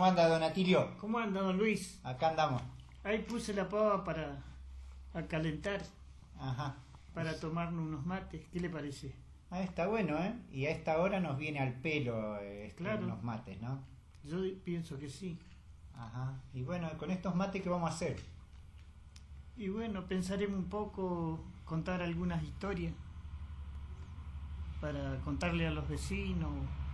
¿Cómo anda, don Atilio? ¿Cómo anda, don Luis? Acá andamos. Ahí puse la pava para calentar, Ajá. para tomarnos unos mates. ¿Qué le parece? Ah, está bueno, ¿eh? Y a esta hora nos viene al pelo Claro. unos mates, ¿no? Yo pienso que sí. Ajá. Y bueno, con estos mates, ¿qué vamos a hacer? Y bueno, pensaremos un poco, contar algunas historias para contarle a los vecinos.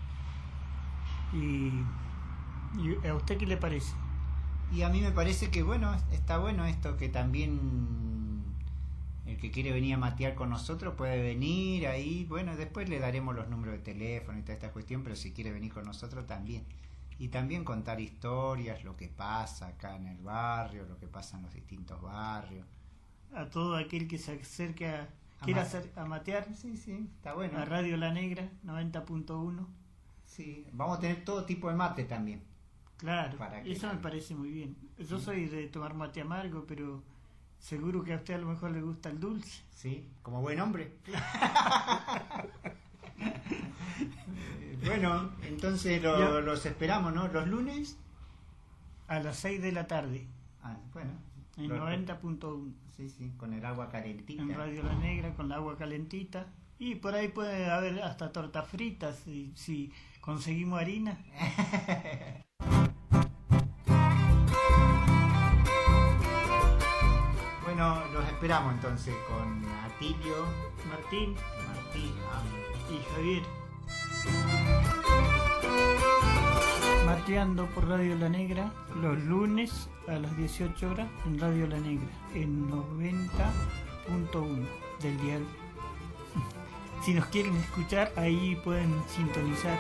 ¿Y a usted qué le parece? Y a mí me parece que, bueno, está bueno esto, que también el que quiere venir a matear con nosotros puede venir ahí. Bueno, después le daremos los números de teléfono y toda esta cuestión, pero si quiere venir con nosotros también. Y también contar historias, lo que pasa acá en el barrio, lo que pasa en los distintos barrios. A todo aquel que se acerque quiera a matear. Sí, sí, está bueno. A Radio La Negra, 90.1. Sí, vamos a tener todo tipo de mate también. Claro, eso me parece muy bien. Yo soy de tomar mate amargo, pero seguro que a usted a lo mejor le gusta el dulce. Sí, como buen hombre. Bueno, entonces los esperamos, ¿no? ¿Los lunes? A las 6 de la tarde. Ah, bueno. En 90.1. Sí, sí, con el agua calentita. En Radio La Negra, con el agua calentita. Y por ahí puede haber hasta tortas fritas, si conseguimos harina. Bueno, los esperamos entonces con Atilio, Martín y Javier. Mateando por Radio La Negra los lunes a las 18 horas en Radio La Negra, en 90.1 del dial. Si nos quieren escuchar, ahí pueden sintonizar.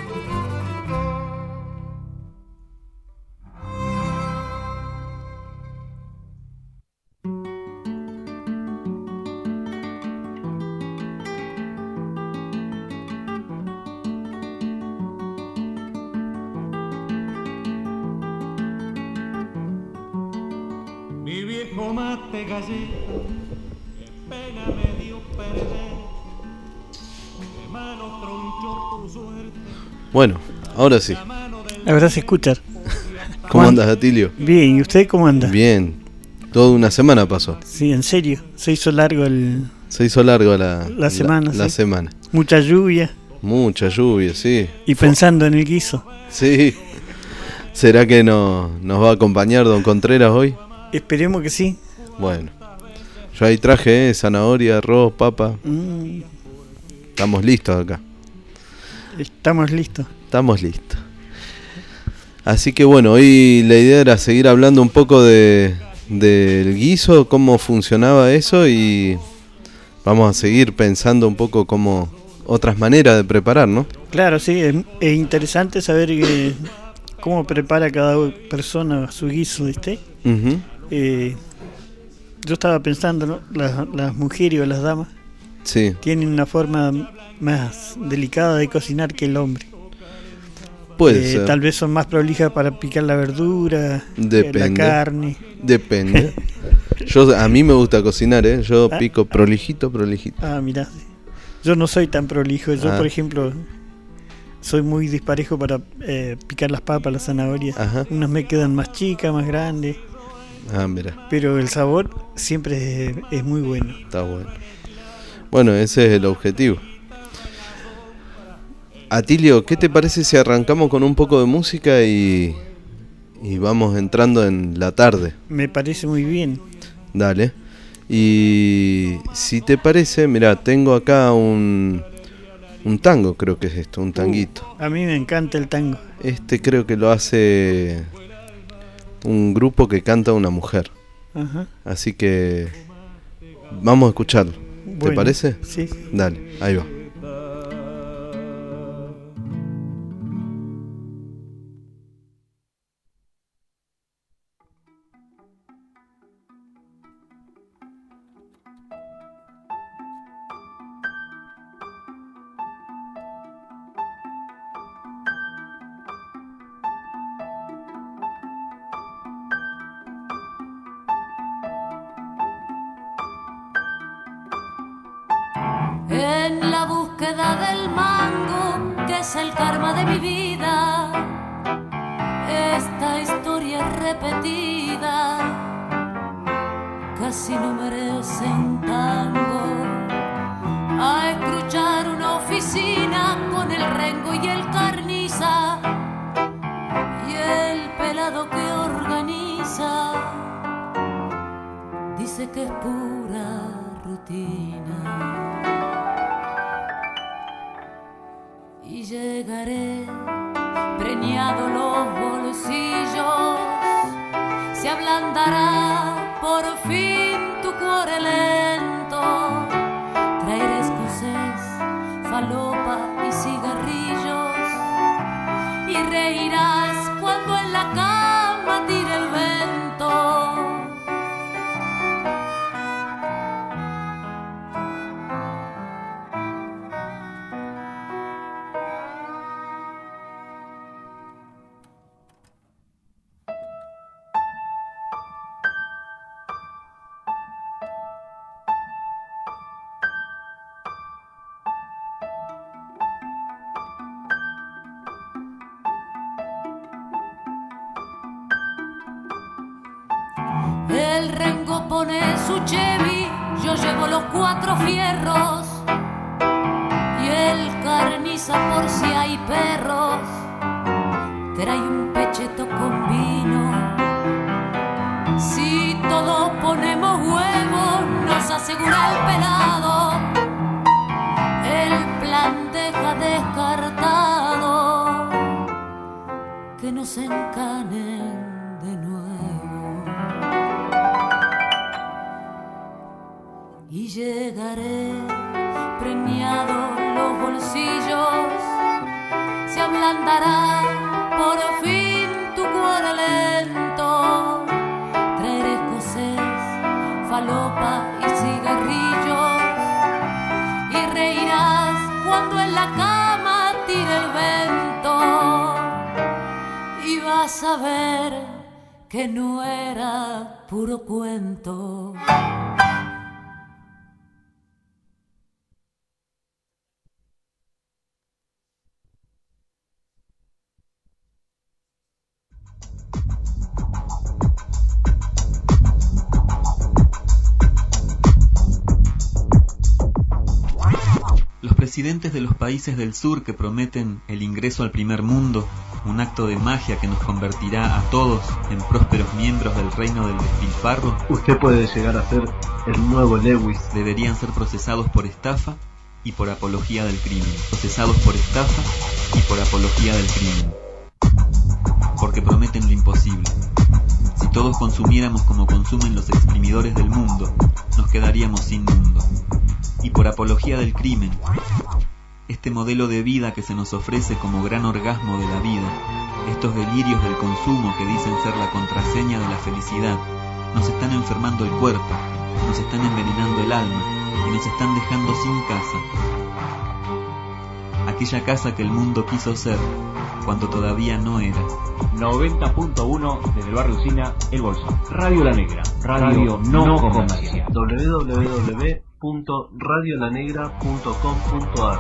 Mi viejo mate galleta, qué pena me dio perder. Qué mano tronchó tu suerte. Bueno, ahora sí. Ahora se escucha. ¿Cómo andas, Atilio? Bien, ¿y usted cómo anda? Bien. Toda una semana pasó. Sí, en serio. Se hizo largo la semana. La ¿sí? semana. Mucha lluvia. Mucha lluvia, sí. Y pensando en el guiso. Sí. ¿Será que nos va a acompañar don Contreras hoy? Esperemos que sí. Bueno. Yo ahí traje zanahoria, arroz, papa. Estamos listos acá. Estamos listos. Estamos listos. Así que bueno, hoy la idea era seguir hablando un poco del guiso, cómo funcionaba eso, y vamos a seguir pensando un poco cómo otras maneras de preparar, ¿no? Claro, sí, es interesante saber cómo prepara cada persona su guiso, ¿viste? Uh-huh. Yo estaba pensando, ¿no? Las mujeres o las damas Sí. tienen una forma más delicada de cocinar que el hombre. Puede ser. Tal vez son más prolijas para picar la verdura, Depende. la carne. Depende. A mí me gusta cocinar, ¿eh? Yo pico prolijito. Ah, mirá. Yo no soy tan prolijo. Yo, por ejemplo, soy muy disparejo para picar las papas, las zanahorias. Ajá. Unas me quedan más chicas, más grandes. Ah, mira. Pero el sabor siempre es muy bueno. Está bueno. Bueno, ese es el objetivo. Atilio, ¿qué te parece si arrancamos con un poco de música y vamos entrando en la tarde? Me parece muy bien. Dale. Y si te parece, mira, tengo acá un tango, creo que es esto, un tanguito. A mí me encanta el tango. Este creo que lo hace un grupo que canta una mujer. Ajá. Así que vamos a escucharlo. ¿Te Bueno, parece? Sí. Dale, ahí va. En la búsqueda del mango, que es el karma de mi vida, repetida casi no merecen tango. A escruchar una oficina con el rengo y el carniza y el pelado que organiza dice que es pura rutina. Y llegaré preñado los bolsillos, se ablandará por fin tu cuore lento. Traeré escocés, falopa y cigarrillos y reirás cuando en la cama tire el vento. El rengo pone su Chevy, yo llevo los 4 fierros y el carniza por si hay perros trae un pecheto con vino. Si todos ponemos huevos nos asegura el pelado, el plan deja descartado que nos encanen de nuevo. Y llegaré preñado los bolsillos, se ablandará por fin tu cuore lento. Traeré escocés, falopa y cigarrillos y reirás cuando en la cama tire el vento. Y vas a ver que no era puro cuento. Los presidentes de los países del sur que prometen el ingreso al primer mundo, un acto de magia que nos convertirá a todos en prósperos miembros del reino del despilfarro, usted puede llegar a ser el nuevo Lewis. Deberían ser procesados por estafa y por apología del crimen. Procesados por estafa y por apología del crimen. Porque prometen lo imposible. Si todos consumiéramos como consumen los exprimidores del mundo, nos quedaríamos sin mundo. Y por apología del crimen, este modelo de vida que se nos ofrece como gran orgasmo de la vida, estos delirios del consumo que dicen ser la contraseña de la felicidad, nos están enfermando el cuerpo, nos están envenenando el alma y nos están dejando sin casa. Aquella casa que el mundo quiso ser cuando todavía no era. 90.1 desde el barrio Usina, El Bolsón. Radio La Negra, radio no comercial. www.radiolanegra.com.ar.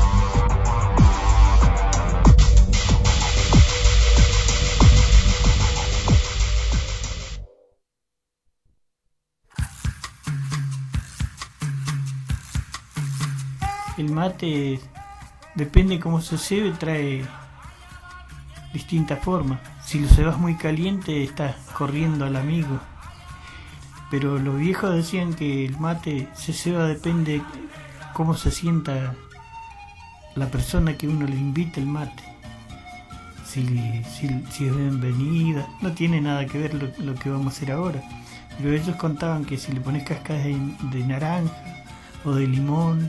El mate, depende cómo se cebe, trae distintas formas. Si lo cebas muy caliente, estás corriendo al amigo. Pero los viejos decían que el mate se ceba depende cómo se sienta la persona que uno le invita el mate. Si es bienvenida, no tiene nada que ver lo que vamos a hacer ahora. Pero ellos contaban que si le pones cascas de naranja o de limón,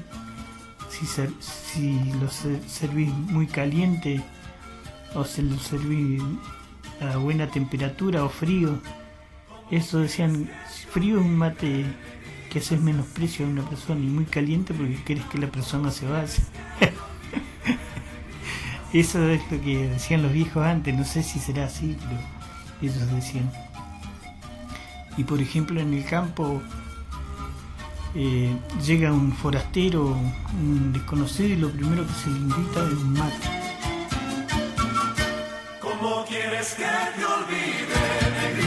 si lo servís muy caliente o se lo servís a buena temperatura o frío, eso decían, frío es un mate que haces menosprecio a una persona, y muy caliente porque querés que la persona se vaya. Eso es lo que decían los viejos antes, no sé si será así, pero ellos decían. Y por ejemplo en el campo llega un forastero, un desconocido, y lo primero que se le invita es un mate. ¿Cómo quieres que te olvide, negrito?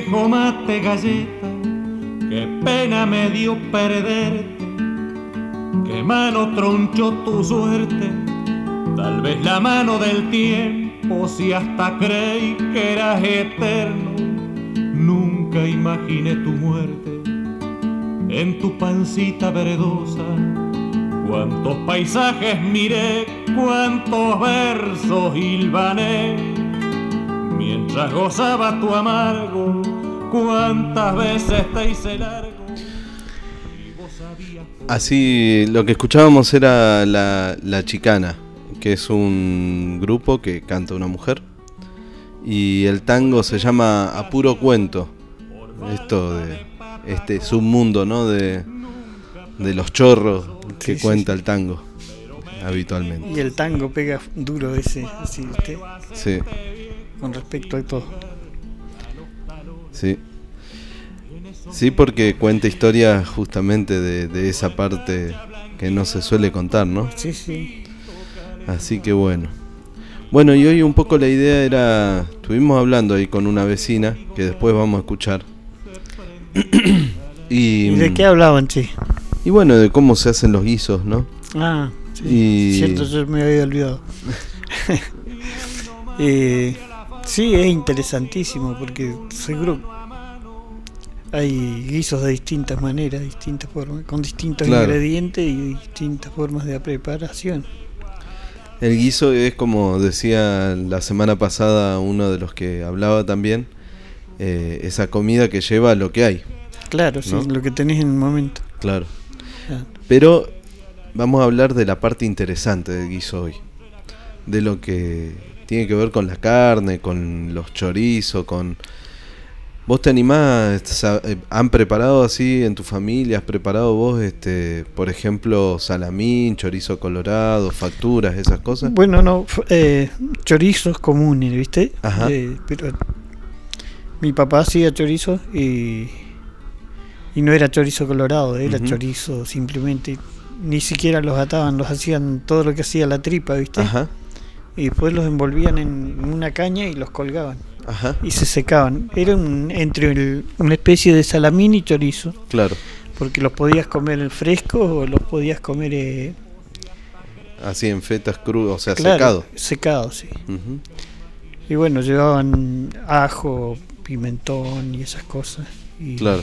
viejo mate galleta, qué pena me dio perderte, qué mano tronchó tu suerte, tal vez la mano del tiempo, si hasta creí que eras eterno, nunca imaginé tu muerte, en tu pancita verdosa, cuántos paisajes miré, cuántos versos hilvané, mientras gozaba tu amargo, cuántas veces te hice largo. Así, lo que escuchábamos era la Chicana, que es un grupo que canta una mujer, y el tango se llama A Puro Cuento. Esto de este submundo, ¿no? De los chorros que cuenta el tango habitualmente. Y el tango pega duro ese, así, Sí. Con respecto a todo. Sí. Sí, porque cuenta historias justamente de esa parte que no se suele contar, ¿no? Sí, sí. Así que bueno. Bueno, y hoy un poco la idea era, estuvimos hablando ahí con una vecina, que después vamos a escuchar. ¿Y de qué hablaban, che? Y bueno, de cómo se hacen los guisos, ¿no? Ah, sí. Cierto, yo me había olvidado. Sí, es interesantísimo porque seguro hay guisos de distintas maneras, distintas formas, con distintos ingredientes y distintas formas de preparación. El guiso es, como decía la semana pasada uno de los que hablaba también, esa comida que lleva lo que hay. Claro, ¿no? Sí, lo que tenés en el momento. Claro. Pero vamos a hablar de la parte interesante del guiso hoy, de lo que tiene que ver con la carne, con los chorizos, con... ¿Vos te animás? ¿Han preparado así en tu familia? ¿Has preparado vos, por ejemplo, salamín, chorizo colorado, facturas, esas cosas? Bueno, no, chorizos comunes, ¿viste? Ajá. Pero mi papá hacía chorizo y no era chorizo colorado, era chorizo simplemente. Ni siquiera los ataban, los hacían todo lo que hacía la tripa, ¿viste? Ajá. Y después los envolvían en una caña y los colgaban. Ajá. Y se secaban. Era entre una especie de salamín y chorizo. Claro. Porque los podías comer frescos o los podías comer... así en fetas crudas, o sea, claro, secado. Secado, sí. Y bueno, llevaban ajo, pimentón y esas cosas. Claro.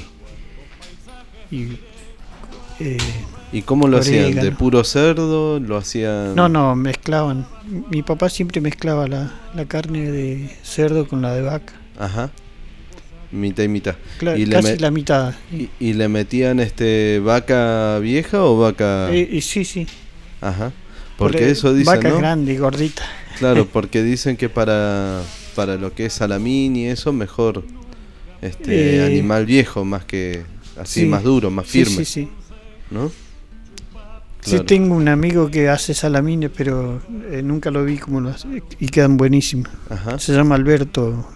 ¿Y cómo lo hacían? ¿De puro cerdo? ¿Lo hacían...? No, mezclaban. Mi papá siempre mezclaba la carne de cerdo con la de vaca. Ajá. Mitad y mitad. Claro, casi la mitad. ¿Y le metían vaca vieja o vaca...? Sí. Ajá. Porque eso dicen, vaca, ¿no? grande y gordita. Claro, porque dicen que para lo que es salamín y eso, mejor animal viejo, más que así, más duro, más firme. Sí. ¿No? Claro. Sí, tengo un amigo que hace salamines, pero nunca lo vi como lo hace, y quedan buenísimos. Ajá. Se llama Alberto,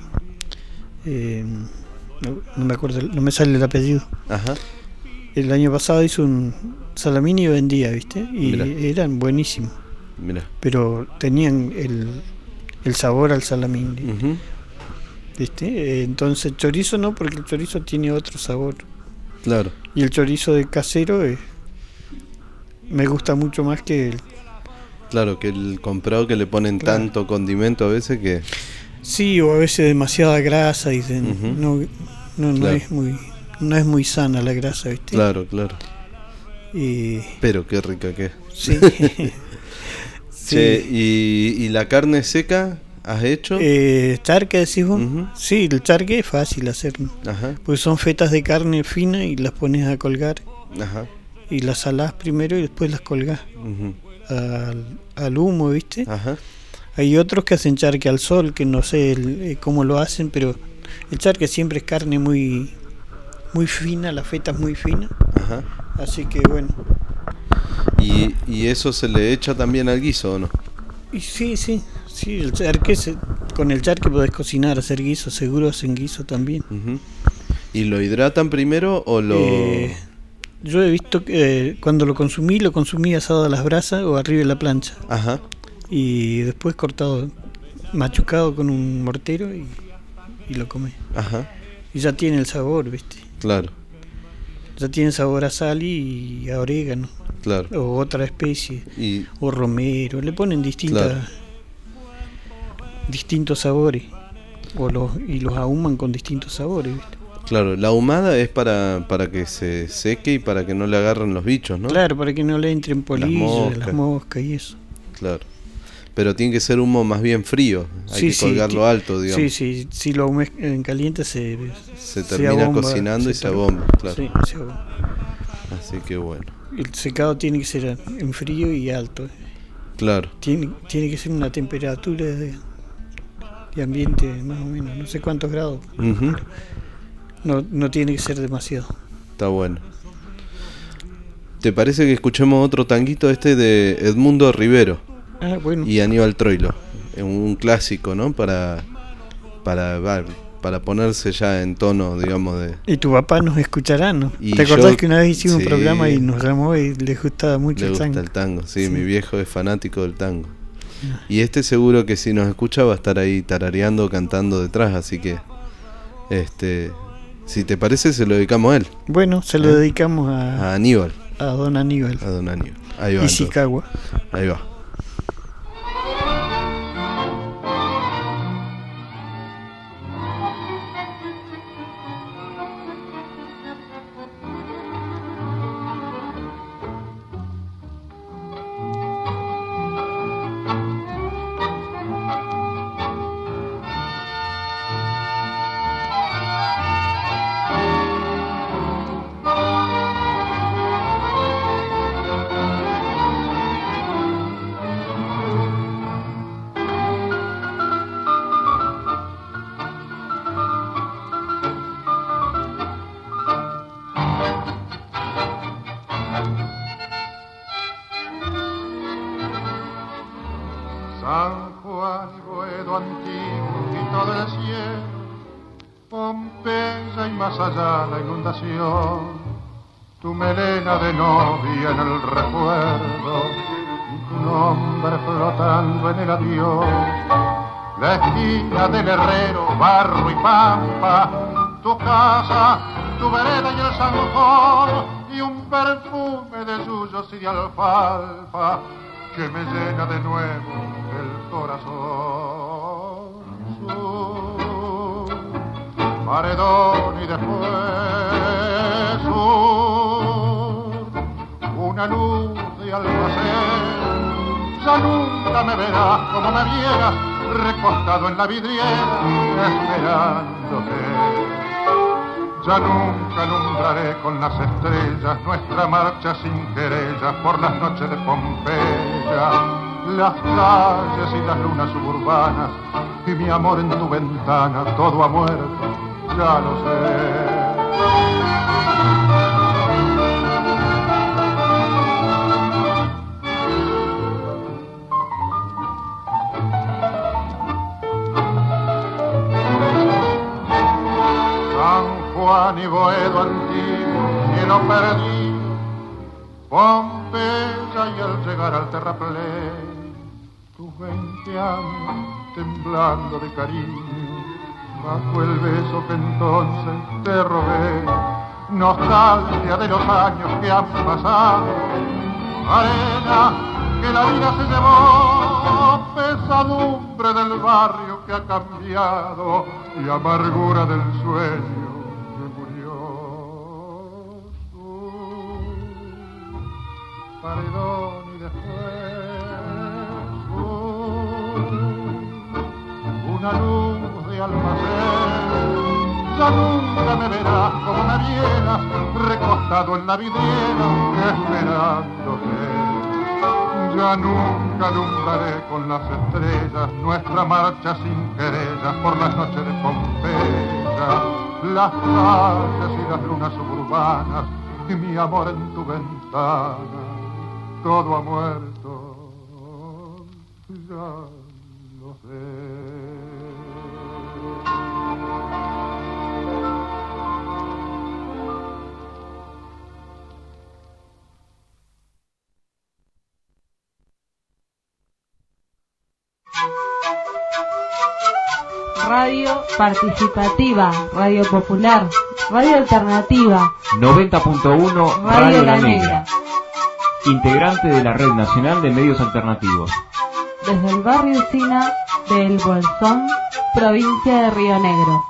no me acuerdo, no me sale el apellido. Ajá. El año pasado hizo un salamín y vendía, ¿viste? Y eran buenísimos. Mira. Pero tenían el sabor al salamín, ¿viste? Entonces chorizo no, porque el chorizo tiene otro sabor. Claro. Y el chorizo de casero me gusta mucho más que el... Claro, que el comprado, que le ponen tanto condimento a veces que... Sí, o a veces demasiada grasa, dicen. No es muy sana la grasa, ¿viste? Claro. Y... Pero qué rica que es. Sí. Sí. Che, ¿y la carne seca has hecho? ¿Charque decís vos? Sí, el charque es fácil hacer. Ajá. Pues son fetas de carne fina y las pones a colgar. Ajá. Y las salás primero y después las colgás al humo, ¿viste? Ajá. Hay otros que hacen charque al sol, que no sé cómo lo hacen, pero el charque siempre es carne muy fina, la feta es muy fina. Ajá. Así que bueno. ¿Y eso se le echa también al guiso o no? Y sí, el charque con el charque podés cocinar, hacer guiso, seguro hacen guiso también. ¿Y lo hidratan primero o lo...? Yo he visto que cuando lo consumí asado a las brasas o arriba de la plancha. Ajá. Y después cortado, machucado con un mortero y lo comés. Ajá. y ya tiene el sabor, ¿viste? Claro, Ya tiene sabor a sal y a orégano, claro. o otra especie, Y o romero, le ponen Claro. distintos sabores, y los ahuman con distintos sabores, ¿viste? claro, la ahumada es para que se seque y para que no le agarren los bichos, ¿no? Claro, para que no le entren polillas, las moscas y eso. Claro. Pero tiene que ser humo más bien frío. Hay que colgarlo alto, digamos. Sí, si lo ahumas en caliente se termina abomba, cocinando y se abomba, claro. Sí, se abomba. Así que bueno. El secado tiene que ser en frío y alto. Claro. Tiene que ser una temperatura de ambiente más o menos, no sé cuántos grados. Ujú. No tiene que ser demasiado. Está bueno. ¿Te parece que escuchemos otro tanguito de Edmundo Rivero Ah, bueno. y Aníbal Troilo? Un clásico, ¿no? Para ponerse ya en tono, digamos, de... Y tu papá nos escuchará, ¿no? Y ¿Te acordás yo- que una vez hicimos sí. un programa y nos llamó y le gustaba mucho Le el gusta tango? el tango, sí, Sí. mi viejo es fanático del tango. Y seguro que si nos escucha va a estar ahí tarareando, cantando detrás, así que si te parece se lo dedicamos a él, Bueno, se lo dedicamos a Aníbal, a don Aníbal a don Aníbal. Ahí va. y entonces. Sicagua. Ahí va. San Juan y Boedo antiguo, quito del cielo, Pompeya y más allá la inundación, tu melena de novia en el recuerdo, tu nombre flotando en el adiós, la esquina del herrero, barro y pampa, tu casa, tu vereda y el zanjón, y un perfume de yuyos y de alfalfa que me llena de nuevo el corazón. Sur, paredón y después sur, una luz de almacén. Ya nunca me verás como me vieras, recostado en la vidriera, esperándote. Ya nunca alumbraré con las estrellas nuestra marcha sin querellas por las noches de Pompeya, las calles y las lunas suburbanas y mi amor en tu ventana, todo ha muerto, ya lo sé. Juan y Boedo antiguo, cielo perdido, Pompeya y al llegar al terraplén, tus 20 años temblando de cariño, bajo el beso que entonces te robé, nostalgia de los años que han pasado, arena que la vida se llevó, pesadumbre del barrio que ha cambiado y amargura del sueño. Paredón y después una luz de almacén. Ya nunca me verás como me vieras, recostado en la vidriera, esperándote. Ya nunca alumbraré con las estrellas nuestra marcha sin querellas por las noches de Pompeya, las calles y las lunas suburbanas y mi amor en tu ventana. Todo ha muerto, ya lo sé. Radio participativa, radio popular, radio alternativa. 90.1 Radio La Negra. Integrante de la Red Nacional de Medios Alternativos. Desde el barrio Usina del Bolsón, provincia de Río Negro.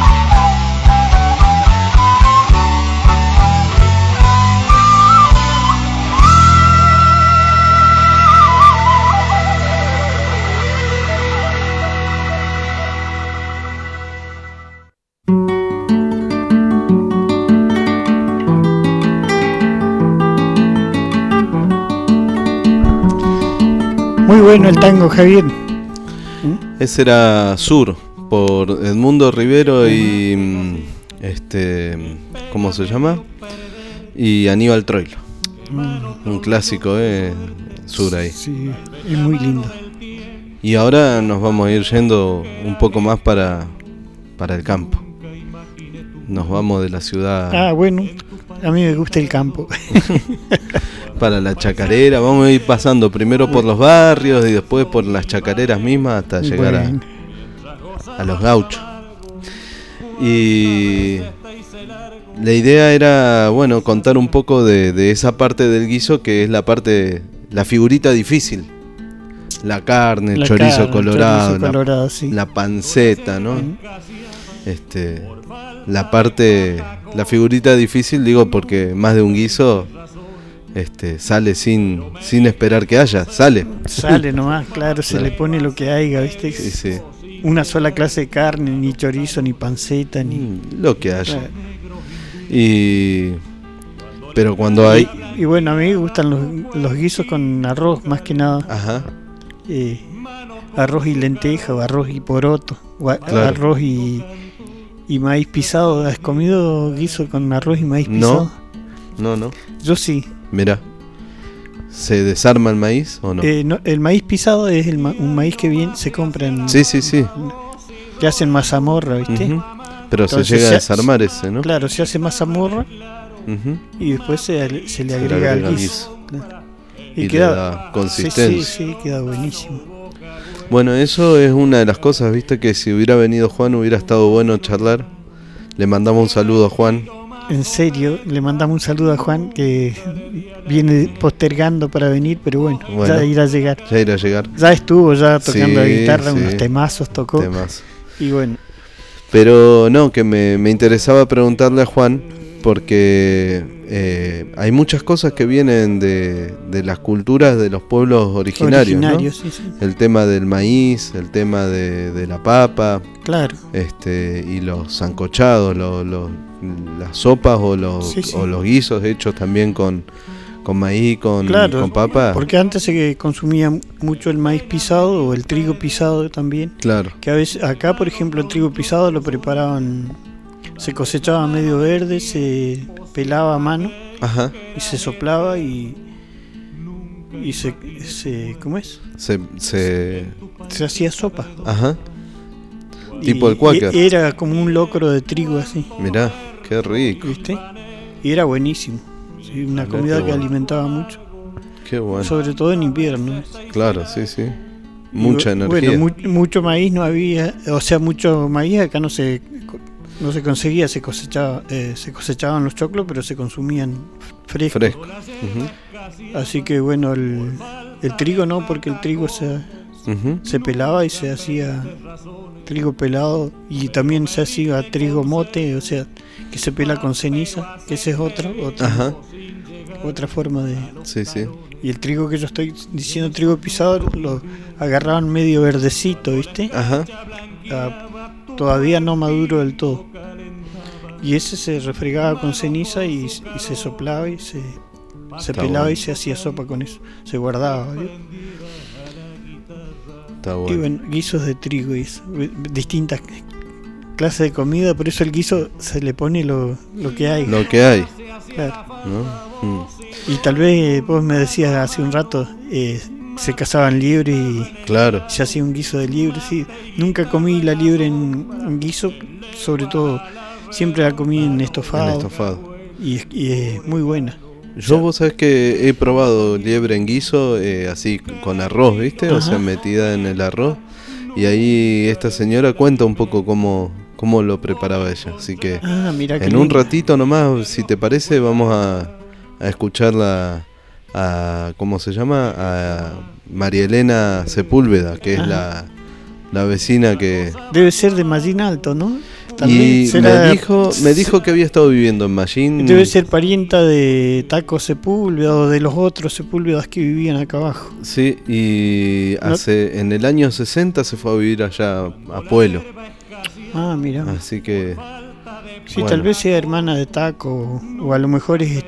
Muy bueno el tango, Javier. Ese era Sur, por Edmundo Rivero y ¿cómo se llama? Y Aníbal Troilo. Un clásico, Sur ahí. Sí, es muy lindo. Y ahora nos vamos a ir yendo un poco más para el campo. Nos vamos de la ciudad. Ah, bueno, a mí me gusta el campo. Para la chacarera, vamos a ir pasando primero por los barrios y después por las chacareras mismas hasta llegar a los gauchos. Y la idea era, bueno, contar un poco de esa parte del guiso que es la figurita difícil. La carne, el chorizo colorado, sí. La panceta, ¿no? La figurita difícil, digo, porque más de un guiso sale sin esperar que haya, sale nomás, claro, se le pone lo que haya, ¿viste? Sí. Una sola clase de carne, ni chorizo, ni panceta, ni lo que haya. Claro. Pero cuando hay y bueno, a mí me gustan los guisos con arroz, más que nada. Ajá. Arroz y lenteja, o arroz y poroto, o claro. Arroz y maíz pisado. ¿Has comido guiso con arroz y maíz pisado? No. Yo sí. Mirá, ¿se desarma el maíz o no? No, el maíz pisado es un maíz que se compra en... Sí. Que hacen mazamorra, ¿viste? Uh-huh. Pero entonces, se llega a desarmar ese, ¿no? Claro, se hace mazamorra, uh-huh, y después se le agrega al guiso. Claro. Y queda, le da consistencia. Sí, queda buenísimo. Bueno, eso es una de las cosas, viste, que si hubiera venido Juan hubiera estado bueno charlar. Le mandamos un saludo a Juan. En serio, le mandamos un saludo a Juan, que viene postergando para venir, pero bueno, ya irá a llegar. Ya estuvo tocando la guitarra, unos temazos tocó. Y bueno. Pero no, que me interesaba preguntarle a Juan, porque hay muchas cosas que vienen de las culturas de los pueblos originarios, ¿no? Sí. El tema del maíz, el tema de la papa, claro, y los sancochados, las sopas o los guisos hechos también con maíz, con papa. Porque antes se consumía mucho el maíz pisado o el trigo pisado también. Claro. Que a veces acá, por ejemplo, el trigo pisado lo preparaban, se cosechaba medio verde, se pelaba a mano. Ajá. Y se soplaba y se ¿cómo es? Se hacía sopa. Ajá. Tipo el cuáquer. Era como un locro de trigo así. Mirá, qué rico. ¿Viste? Y era buenísimo. Sí, una comida que alimentaba mucho. Qué bueno. Sobre todo en invierno. Claro, sí. Mucha energía. Bueno, mucho maíz no había, o sea, mucho maíz acá no se conseguía, se cosechaban los choclos, pero se consumían frescos. Uh-huh. Así que bueno, el trigo no, porque el trigo se pelaba y se hacía trigo pelado, y también se hacía trigo mote, o sea, que se pela con ceniza, que esa es otra forma de... Sí. Y el trigo que yo estoy diciendo, trigo pisado, lo agarraban medio verdecito, ¿viste? Ajá. Todavía no maduro del todo. Y ese se refregaba con ceniza y se soplaba y se pelaba, bueno, y se hacía sopa con eso. Se guardaba, ¿viste? Está bueno. Y bueno, guisos de trigo y eso, distintas clases de comida, por eso el guiso se le pone lo que hay. Lo que hay. Claro. ¿No? Y tal vez vos me decías hace un rato, se cazaban liebres y claro, se hacía un guiso de liebre. Sí, nunca comí la liebre en guiso, sobre todo siempre la comí en estofado. Y es muy buena. Yo, vos sabés que he probado liebre en guiso, así con arroz, ¿viste? Ajá. O sea, metida en el arroz. Y ahí esta señora cuenta un poco cómo lo preparaba ella. Así que mira en un ratito nomás, si te parece, vamos a escucharla a ¿cómo se llama? A María Elena Sepúlveda, que es la vecina que... Debe ser de Mallín Alto, ¿no? Y me dijo que había estado viviendo en Mallín. Debe ser parienta de Taco Sepúlveda o de los otros Sepúlvedas que vivían acá abajo. Sí, y en el año 60 se fue a vivir allá a Pueblo. Mira. Así que... Sí, bueno. Tal vez sea hermana de Taco o a lo mejor es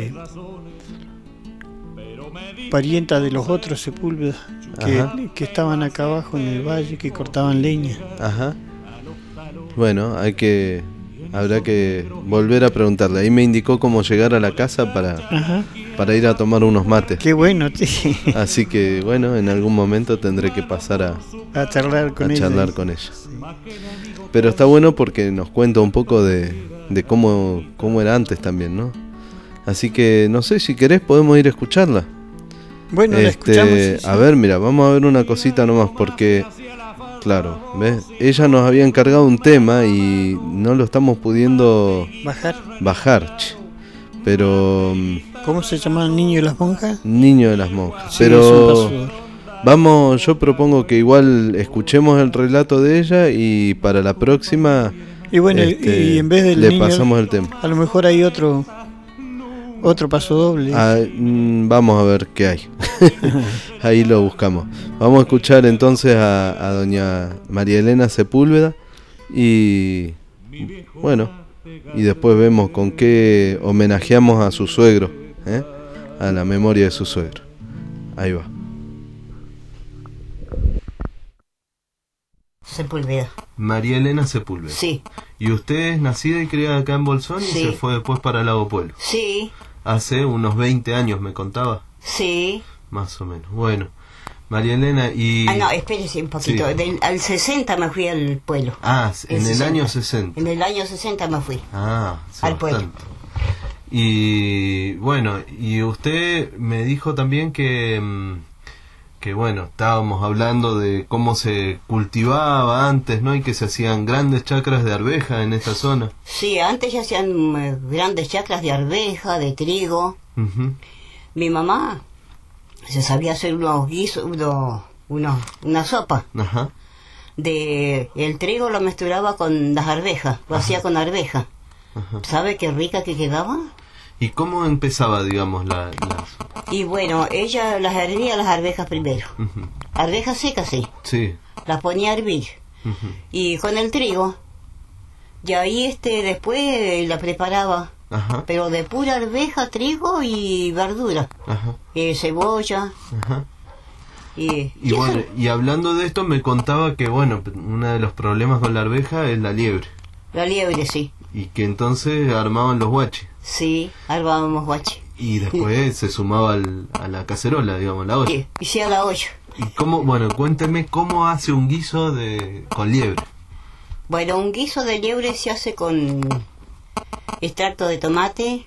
parienta de los otros Sepúlvedas que estaban acá abajo en el valle, que cortaban leña. Ajá. Bueno, habrá que volver a preguntarle. Ahí me indicó cómo llegar a la casa para ir a tomar unos mates. Qué bueno, sí. Así que bueno, en algún momento tendré que pasar a charlar con ella. Pero está bueno porque nos cuenta un poco de cómo era antes también, ¿no? Así que no sé, si querés podemos ir a escucharla. Bueno, la escuchamos. Sí. A ver, mira, vamos a ver una cosita nomás porque... Claro, ¿ves? Ella nos había encargado un tema y no lo estamos pudiendo bajar. Pero... ¿Cómo se llama el Niño de las Monjas? Niño de las Monjas. Sí, pero vamos, yo propongo que igual escuchemos el relato de ella y para la próxima y bueno, y en vez del le niño, pasamos el tema. A lo mejor hay otro paso doble. Vamos a ver qué hay. Ahí lo buscamos. Vamos a escuchar entonces a doña María Elena Sepúlveda y bueno, y después vemos con qué homenajeamos a su suegro, a la memoria de su suegro. Ahí va. Sepúlveda. María Elena Sepúlveda. Sí. ¿Y usted es nacida y criada acá en Bolsón y se fue después para Lago Pueblo? Sí. Hace unos 20 años me contaba. Sí. Más o menos. Bueno, María Elena y... no, espérese un poquito. Sí. Al 60 me fui al pueblo. En el año 60. En el año 60 me fui. Sí, al pueblo. Y bueno, y usted me dijo también que bueno, estábamos hablando de cómo se cultivaba antes, ¿no? Y que se hacían grandes chacras de arveja en esta zona. Sí, antes ya hacían grandes chacras de arveja, de trigo. Uh-huh. Mi mamá se sabía hacer unos guisos, una sopa. Ajá. El trigo lo mezclaba con las arvejas, lo hacía con arveja. Ajá. ¿Sabe qué rica que quedaba? ¿Y cómo empezaba, digamos, la... Y bueno, ella las hervía las arvejas primero. Uh-huh. Arvejas secas, sí. Sí. Las ponía a hervir. Uh-huh. Y con el trigo, y ahí después la preparaba. Ajá. Pero de pura arveja, trigo y verdura. Ajá. Cebolla. Ajá. Y bueno, y hablando de esto me contaba que, bueno, uno de los problemas con la arveja es la liebre. La liebre, sí. Y que entonces armaban los guaches. Sí, armábamos guaches. Y después se sumaba a la cacerola, digamos, la olla. Y sí, a la olla. ¿Y cómo, bueno, cuénteme cómo hace un guiso con liebre? Bueno, un guiso de liebre se hace con extracto de tomate,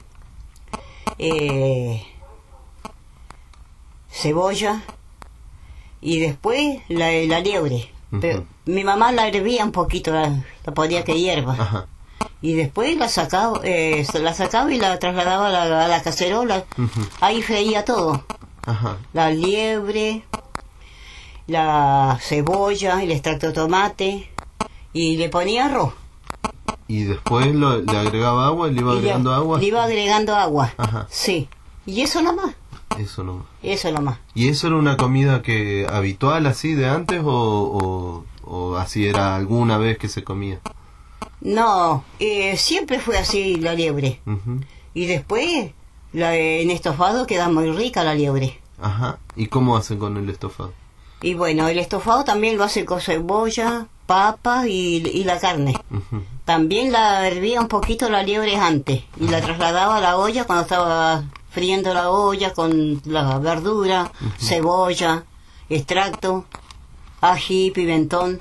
cebolla y después la liebre. Uh-huh. Pero mi mamá la hervía un poquito, la ponía que hierva. Ajá. Y después la sacaba y la trasladaba a la cacerola. Uh-huh. Ahí freía todo. Ajá. La liebre, la cebolla, el extracto de tomate y le ponía arroz. ¿Y después le agregaba agua? ¿Le iba agregando agua? Le iba agregando agua. Ajá. Sí. Y eso nomás. Eso nomás. Eso nomás. ¿Y eso era una comida que habitual así de antes o así era alguna vez que se comía? No, siempre fue así la liebre. Uh-huh. Y después en estofado queda muy rica la liebre. Ajá. ¿Y cómo hacen con el estofado? Y bueno, el estofado también lo hacen con cebolla, papa y la carne. Uh-huh. También la hervía un poquito la liebre antes y la trasladaba a la olla cuando estaba friendo la olla con la verdura, uh-huh, cebolla, extracto, ají, pimentón.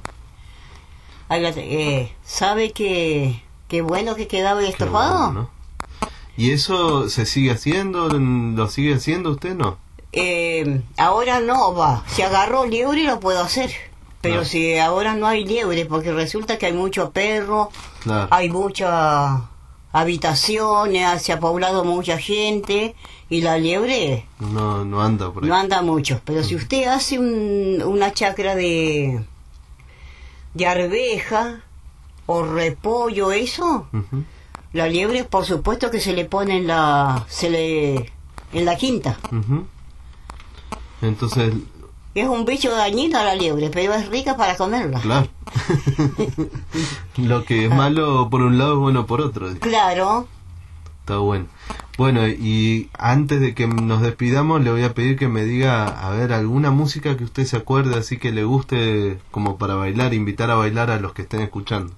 ¿Sabe qué bueno que quedaba el estofado? Bueno, ¿no? ¿Y eso se sigue haciendo? ¿Lo sigue haciendo usted, no? Ahora no, va. Si agarro liebre lo puedo hacer. Pero Claro. si ahora no hay liebre, porque resulta que hay mucho perro, Claro. hay muchas habitaciones, se ha poblado mucha gente y la liebre No anda por ahí. no anda mucho. Pero si usted hace una chacra de arveja o repollo, eso, Ujú. la liebre por supuesto que se le pone en la quinta. Ujú. Entonces, Es un bicho dañino la liebre, pero es rica para comerla. claro. Lo que es malo por un lado es bueno por otro. Claro. Está bueno. Bueno, y antes de que nos despidamos, le voy a pedir que me diga, a ver, alguna música que usted se acuerde, así que le guste como para bailar, invitar a bailar a los que estén escuchando.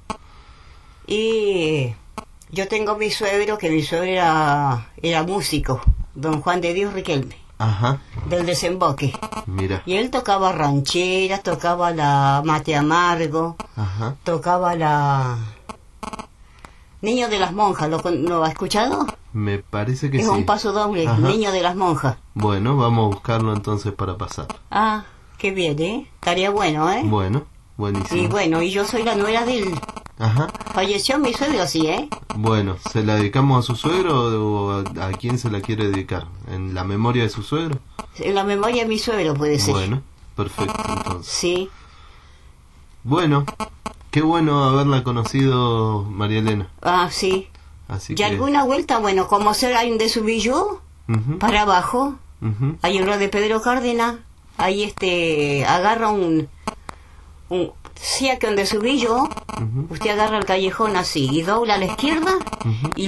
Y yo tengo mi suegro, que mi suegro era músico, don Juan de Dios Riquelme, Ajá, del Desemboque. mira. Y él tocaba rancheras, tocaba la mate amargo, Ajá. tocaba la Niño de las Monjas. ¿Lo ha escuchado? Me parece que Es sí. un paso doble, Ajá. Niño de las Monjas. Bueno, vamos a buscarlo entonces para pasar. Ah, qué bien, ¿eh? Estaría bueno, ¿eh? Bueno, buenísimo. Y bueno, y yo soy la nuera de él. Ajá. Falleció mi suegro, sí, ¿eh? Bueno, ¿se la dedicamos a su suegro o a quién se la quiere dedicar? ¿En la memoria de su suegro? En la memoria de mi suegro puede ser. Bueno, perfecto entonces. Sí. Bueno, qué bueno haberla conocido, María Elena. Ah, sí. Así Y que... alguna vuelta, bueno, como ser hay un de Subilló, Ujú, para abajo, ujú. hay un de Pedro Cárdenas, ahí agarra sea que donde subí yo, Ujú. usted agarra el callejón así y dobla a la izquierda Ujú. y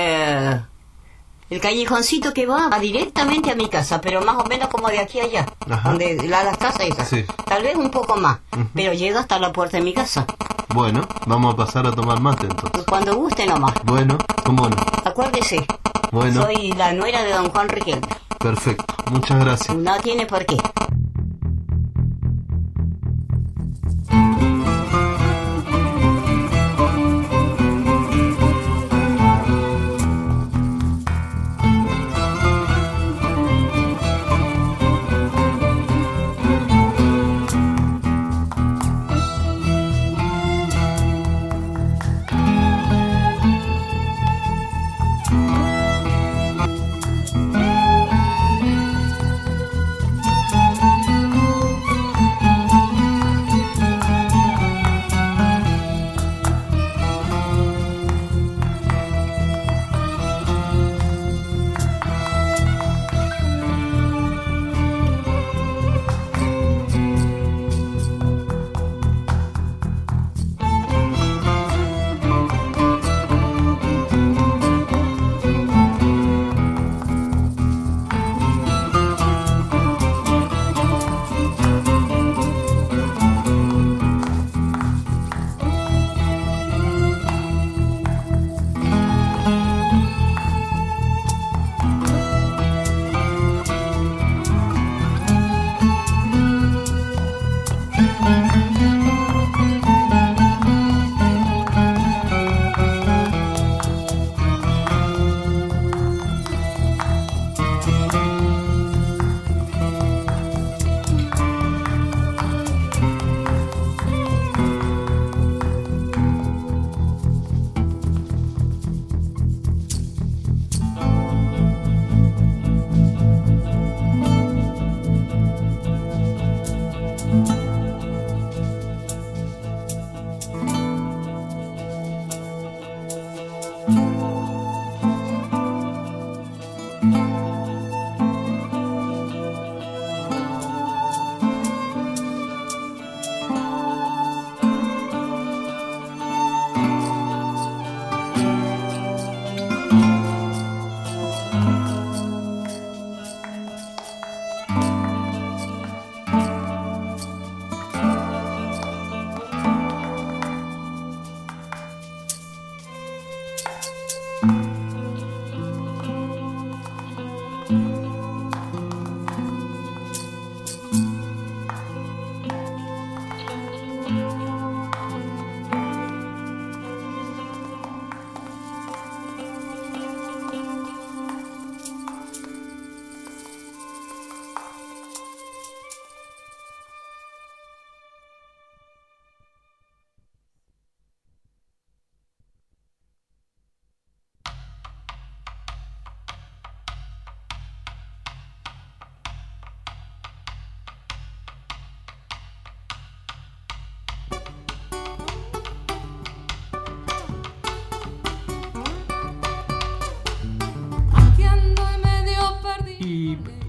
el callejoncito que va directamente a mi casa, pero más o menos como de aquí a allá, Ajá. donde las casas esas. Sí. Tal vez un poco más, Ujú. pero llega hasta la puerta de mi casa. Bueno, vamos a pasar a tomar mate entonces. Cuando guste nomás. Bueno, cómo no. Acuérdese, Bueno, soy la nuera de don Juan Riquelme. perfecto. Muchas gracias. No tiene por qué.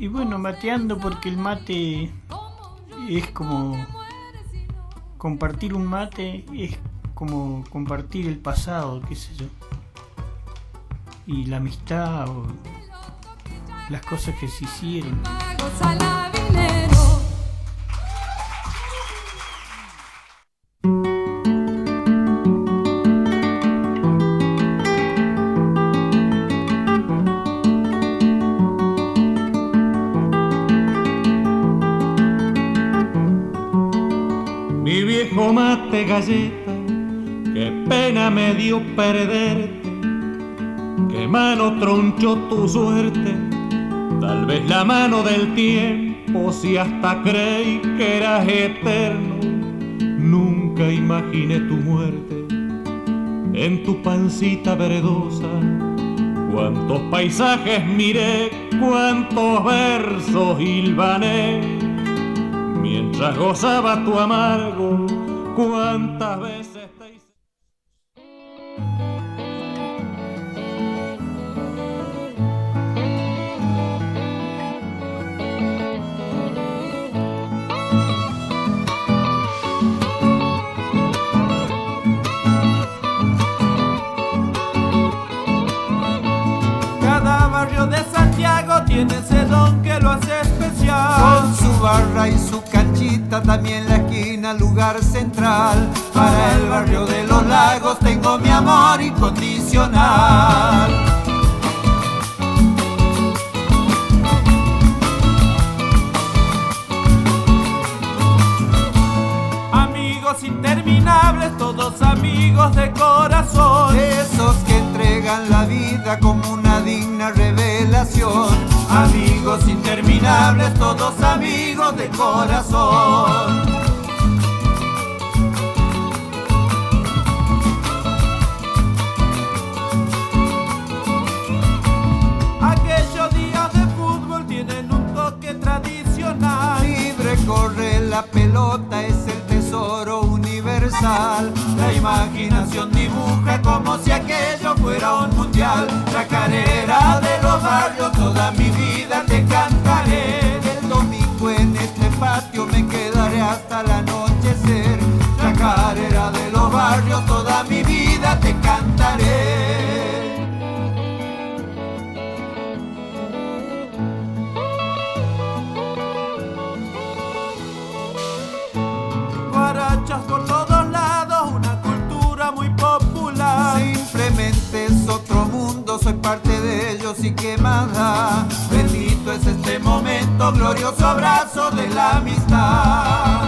Y bueno, mateando, porque el mate es como compartir un mate, es como compartir el pasado, qué sé yo, y la amistad o las cosas que se hicieron. Mi viejo mate galleta, qué pena me dio perderte, qué mano tronchó tu suerte, tal vez la mano del tiempo, si hasta creí que eras eterno, nunca imaginé tu muerte, en tu pancita verdosa, cuántos paisajes miré, cuántos versos hilvané, mientras gozaba tu amargo, cuántas veces te hice... Cada barrio de Santiago tiene ese don que lo hace especial. Con su barra y su canchita, también la esquina, lugar central. Para el barrio de los Lagos tengo mi amor incondicional. Amigos interminables, todos amigos de corazón. Esos que entregan la vida como una digna revelación. Amigos interminables, todos amigos de corazón. Aquellos días de fútbol tienen un toque tradicional. Libre corre la pelota, es el tesoro universal. La imaginación dibuja como si aquello fuera un mundial. Chacarera de los barrios, toda mi vida te cantaré. El domingo en este patio me quedaré hasta el anochecer. Chacarera de los barrios, toda mi vida te cantaré. Guarachas por todos lados, una cultura muy popular. Simplemente es otro mundo, soy parte de ellos y qué más da. Bendito es este momento, glorioso abrazo de la amistad.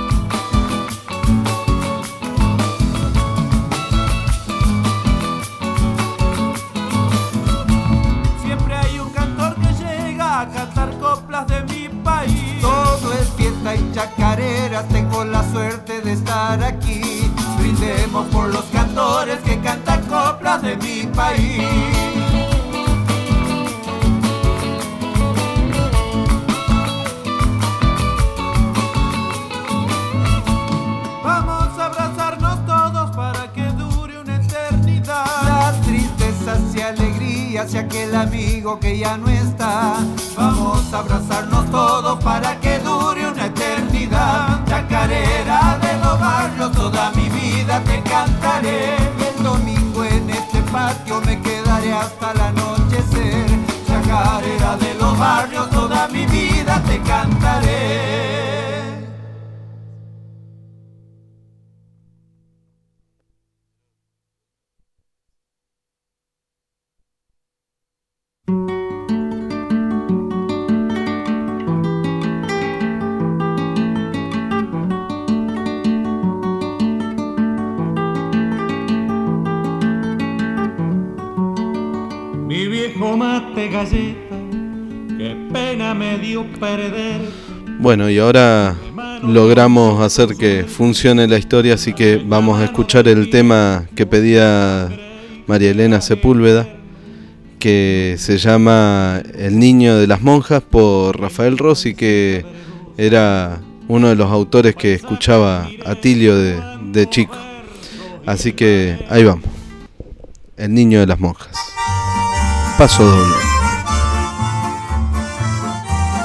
Siempre hay un cantor que llega a cantar coplas de mi país. Todo es fiesta y chacareras, tengo la suerte de estar aquí. Brindemos por los cantores que cantan coplas de mi país. Vamos a abrazarnos todos para que dure una eternidad. Las tristezas y alegrías y aquel amigo que ya no está. Vamos a abrazarnos todos para que dure una eternidad. Chacarera de los barrios, toda mi vida te cantaré. El domingo en este patio me quedaré hasta el anochecer. Chacarera de los barrios, toda mi vida te cantaré. Mi viejo mate galleta, qué pena me dio perder. Bueno, y ahora logramos hacer que funcione la historia, así que vamos a escuchar el tema que pedía María Elena Sepúlveda, que se llama El niño de las monjas, por Rafael Rossi, que era uno de los autores que escuchaba Atilio de chico. Así que ahí vamos, El niño de las monjas. Paso doble.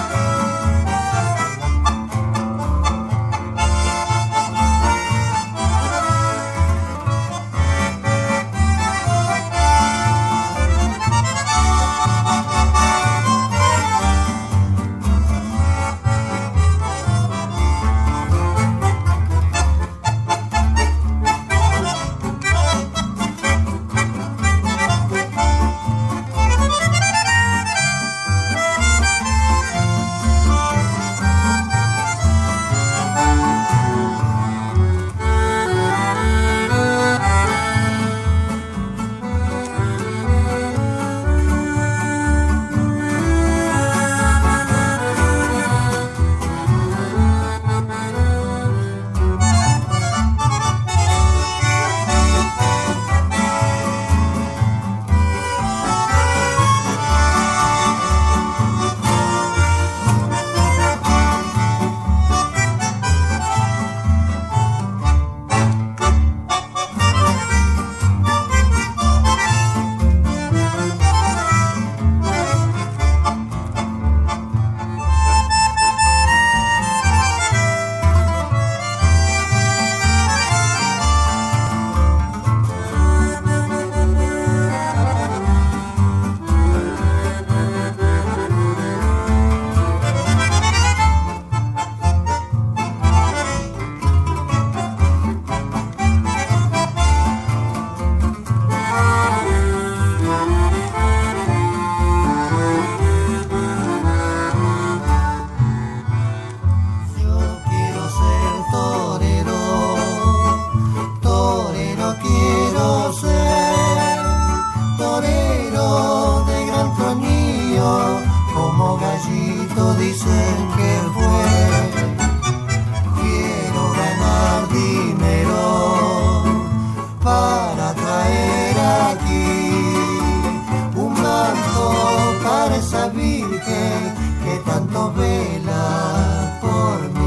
yo quiero ser torero de gran tronío, como Gallito dicen que fue. Quiero ganar dinero para traer aquí un manto para esa virgen que tanto vela por mí.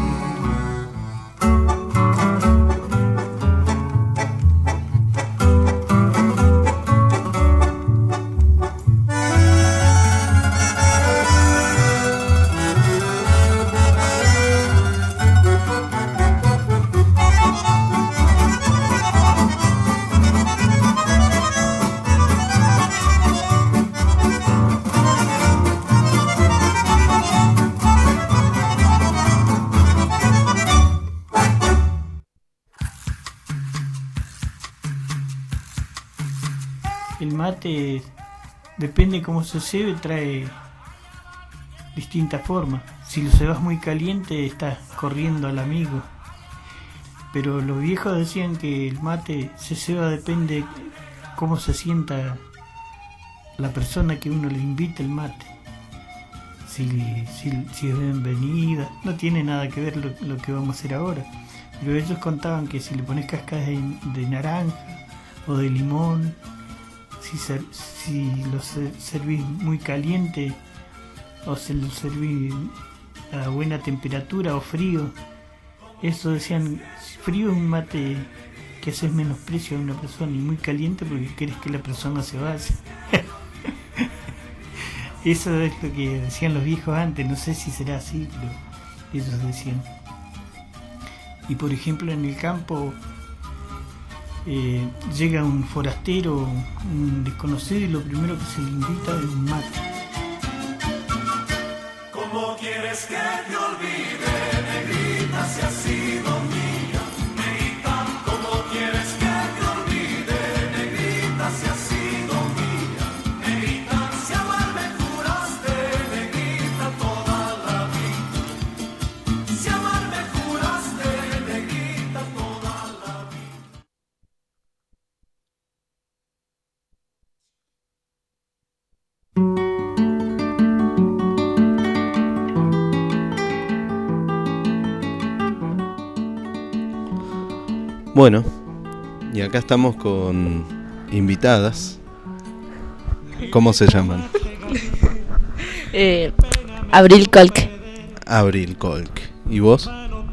El mate, depende cómo se cebe, trae distintas formas. Si lo cebas muy caliente, estás corriendo al amigo. Pero los viejos decían que el mate se ceba depende cómo se sienta la persona que uno le invita el mate. Si es bienvenida, no tiene nada que ver lo que vamos a hacer ahora. Pero ellos contaban que si le pones cáscaras de naranja o de limón, si lo servís muy caliente o se lo servís a buena temperatura o frío, eso decían, frío es un mate que haces menosprecio a una persona, y muy caliente porque querés que la persona se vaya. Eso es lo que decían los viejos antes, no sé si será así, pero ellos decían. Y por ejemplo en el campo llega un forastero, un desconocido, y lo primero que se le invita es un mate. ¿Cómo quieres que te olvide, negrita, si has sido mía? Negrita, ¿cómo quieres que te olvide, negrita, si has sido mía? Negrita, si amarme juraste, negrita, toda la vida. Si amarme juraste, negrita, toda la vida. Bueno, y acá estamos con invitadas. ¿Cómo se llaman? Abril Colk. Abril Colk. ¿Y vos?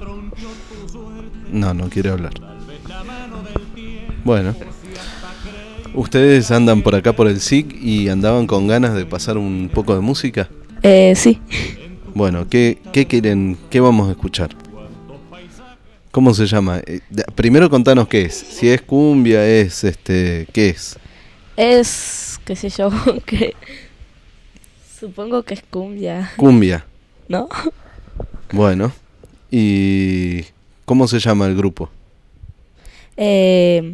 No quiere hablar. Bueno, ¿ustedes andan por acá por el SIC y andaban con ganas de pasar un poco de música? Sí. Bueno, ¿qué quieren? ¿Qué vamos a escuchar? ¿Cómo se llama? Primero contanos qué es. Si es cumbia, ¿qué es? Es, qué sé yo, que supongo que es cumbia. Cumbia. ¿No? Bueno, ¿y cómo se llama el grupo? Los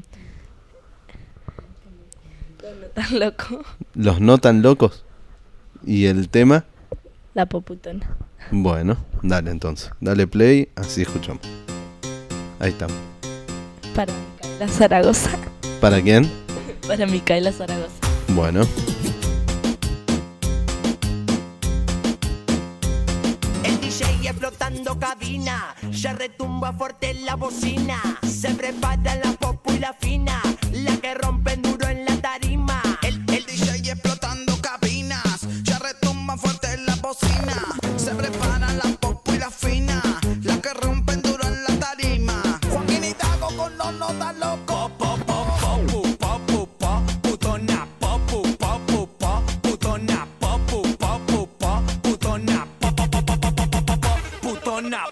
no tan locos. Los no tan locos. ¿Y el tema? La poputona. Bueno, dale entonces. Dale play, así escuchamos. Ahí estamos. Para Micaela Zaragoza. ¿Para quién? Para Micaela Zaragoza. Bueno. El DJ explotando cabina, ya retumba fuerte la bocina. Se prepara la popu y la fina, la que rompen duro en la tarima. El DJ explotando cabinas, ya retumba fuerte la bocina. Se prepara la popu y la fina, la que rompen duro en la tarima. Joaquín y Dago con no tan loco. Putona, putona, putona, putona,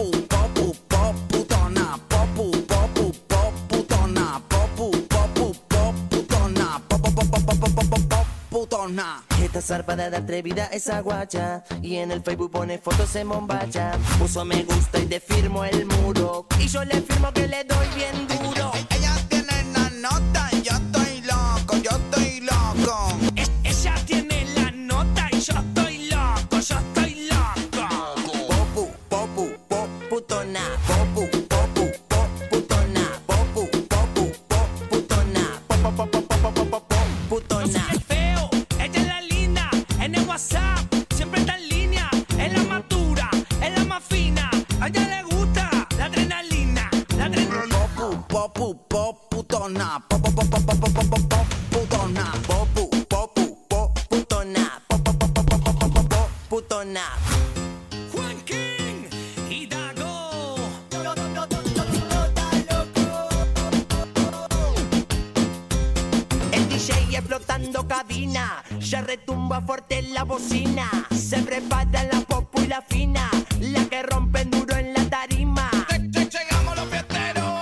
putona. Esta zarpada de atrevida esa guacha, y en el Facebook pone fotos en bombacha. Puso me gusta y te firmo el muro, y yo le firmo que le doy bien duro. Ella tiene la nota y yo estoy loco, yo estoy loco. Ella tiene la nota y yo estoy loco, yo estoy loco. Popu, putona, popu, putona, popu, putona, putona, putona. Juan King y Dago. El DJ explotando cabina, ya retumba fuerte la bocina. Se prepara la popu y la fina, la que rompen duro en la tarima. Llegamos los fiesteros,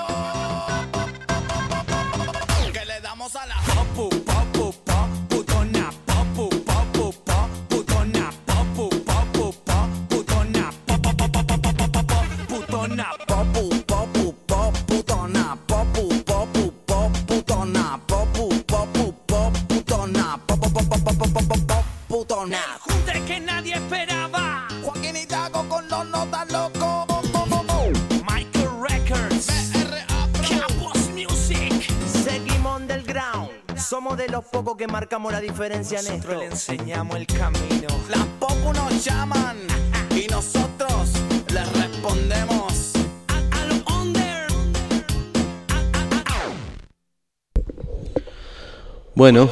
que le damos a la popu, popu, putona, popu, popu, putona, popu, popu, putona, putona, popu, popu, putona, popu, popu, putona, popu, popu, putona, putona. El junte que nadie esperaba. Joaquín y Dago con los notas locos. Michael Records, Campos Music. Seguimos underground. Somos de los pocos que marcamos la diferencia en esto. Nosotros le enseñamos el camino. Las popu nos llaman y nosotros les respondemos. A lo under. Bueno,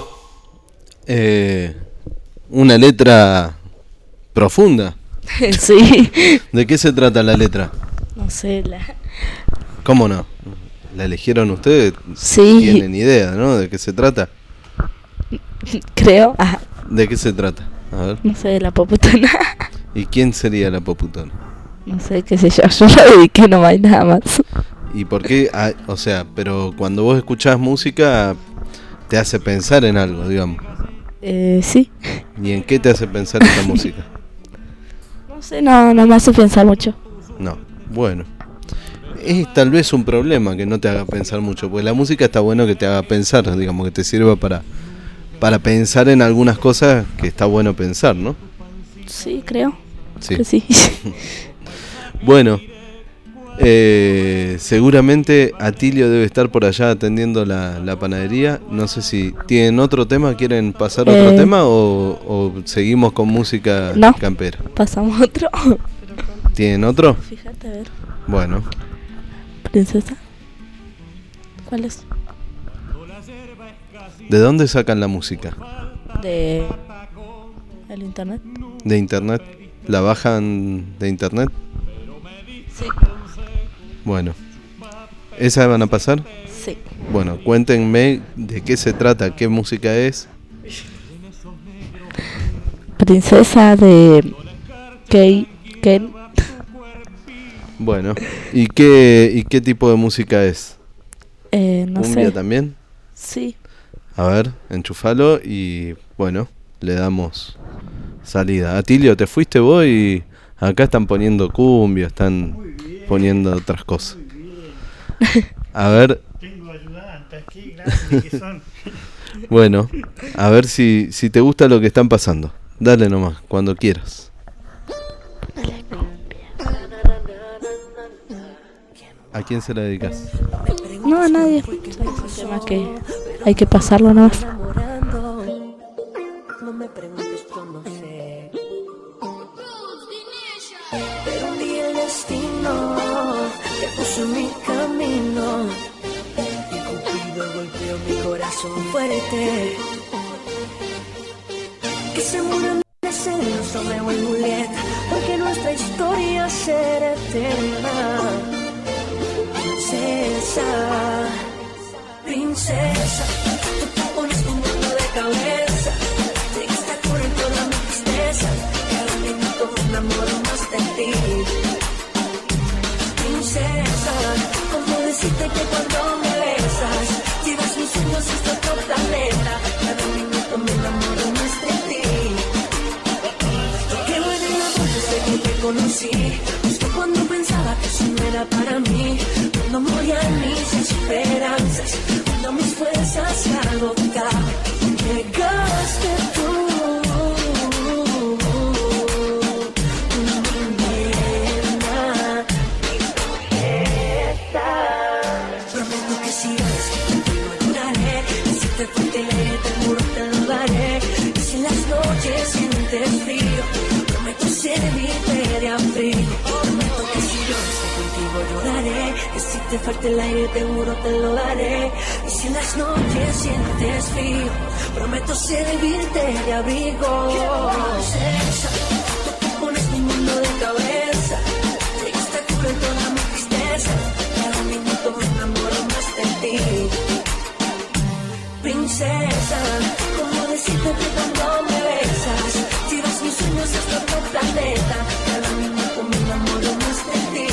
una letra profunda. Sí. ¿De qué se trata la letra? No sé, ¿Cómo no? ¿La eligieron ustedes? Sí. Tienen idea, ¿no? ¿De qué se trata? Creo. Ajá. ¿De qué se trata? A ver. No sé, de la poputona. ¿Y quién sería la poputona? No sé, qué sé yo. Yo lo dediqué nomás y nada más. ¿Y por qué? Ah, o sea, pero cuando vos escuchás música te hace pensar en algo, digamos. Sí. ¿Y en qué te hace pensar esta música? No sé, no me hace pensar mucho. No, bueno. Es tal vez un problema que no te haga pensar mucho, porque la música está bueno que te haga pensar, digamos, que te sirva para pensar en algunas cosas que está bueno pensar, ¿no? Sí, creo. Sí. Que sí. Bueno, seguramente Atilio debe estar por allá atendiendo la panadería. No sé si tienen otro tema, ¿quieren pasar otro tema o seguimos con música campera? Pasamos otro. ¿Tienen otro? Fíjate, a ver. Bueno. Princesa. ¿Cuál es? ¿De dónde sacan la música? De el internet. ¿De internet? ¿La bajan de internet? Sí. Bueno. ¿Esa van a pasar? Sí. Bueno, cuéntenme de qué se trata, qué música es. Princesa de Ken. Bueno, ¿y qué tipo de música es? No sé. ¿Cumbia también? Sí. A ver, enchufalo y bueno, le damos salida. Atilio, te fuiste vos y acá están poniendo cumbia, están poniendo otras cosas. A ver. Tengo ayudantes, qué grandes que son. Bueno, a ver si te gusta lo que están pasando. Dale nomás, cuando quieras. ¿A quién se la dedicas? No, a nadie. Es un tema que hay que pasarlo nada más. No me preguntes, yo no sé. Pero un día el destino te puso en mi camino y Cupido golpeó mi corazón fuerte. Que se muran de celos Romeo y Julieta, porque nuestra historia será eterna. Princesa, tú te pones un mundo de cabeza, llegaste a curar toda mi tristeza, cada minuto me enamoro más de ti. Princesa, ¿cómo decirte que cuando me besas, llevas mis sueños hasta otro planeta, cada minuto me enamoro más de ti. Qué buena la voz desde que te conocí, justo cuando pensaba que eso no era para mí. No morían mis esperanzas, cuando mis fuerzas se agotaban, llegaste tú, mi nena, mi princesa. Prometo que si ves que contigo lloraré, decirte fuerte te juro te lo daré. Y si en las noches sientes frío, prometo servirte de abrigo. Prometo que si ves que contigo lloraré, decirte te falta el aire, te juro te lo daré. Y si en las noches sientes frío, prometo servirte de abrigo. Princesa, tú pones mi mundo de cabeza. Llegas te cubren toda mi tristeza. Cada minuto me enamoro más de ti. Princesa, ¿cómo decirte que cuando me besas llevas mis sueños hasta otro planeta? Cada minuto me enamoro más de ti.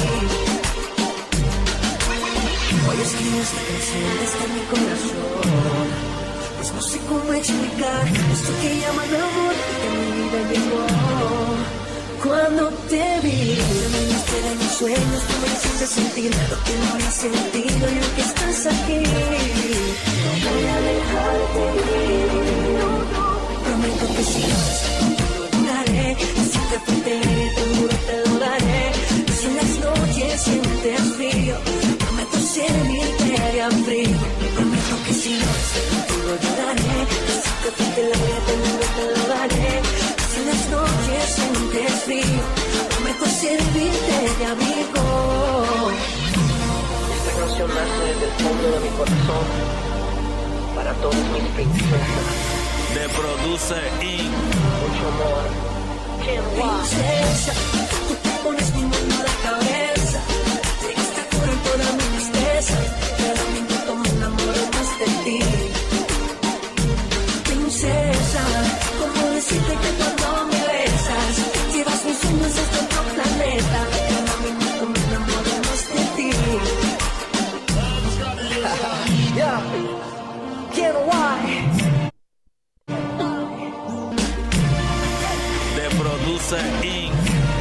Hoy escribes la canción desde mi corazón, pues no sé cómo explicar esto que llaman amor que a mi vida llegó. Cuando te vi, me viniste de mis sueños, tú me hiciste sentir lo que no había sentido y hoy que estás aquí, no voy a dejarte ir. Prometo que si no es contigo duraré, si te falta el aire, te juro te lo daré. Si en las noches sientes frío, prometo servirte de abrigo. Prometo que si no es contigo duraré, si te falta el aire, te juro te lo daré. Si en las noches sientes frío, prometo servirte de abrigo. Esta canción nace desde el fondo de mi corazón para todas mis princesas. De Produce Inc. Mucho amor. Princesa, tú te pones mi mundo a la cabeza. Llegaste a curar toda mi tristeza. Cada minuto me enamoro más de ti. Princesa, ¿cómo decirte que cuando me besas llevas mis sueños hasta otro planeta? Cada minuto me enamoro más de ti. Yeah. Quiero why. De Produce Inc.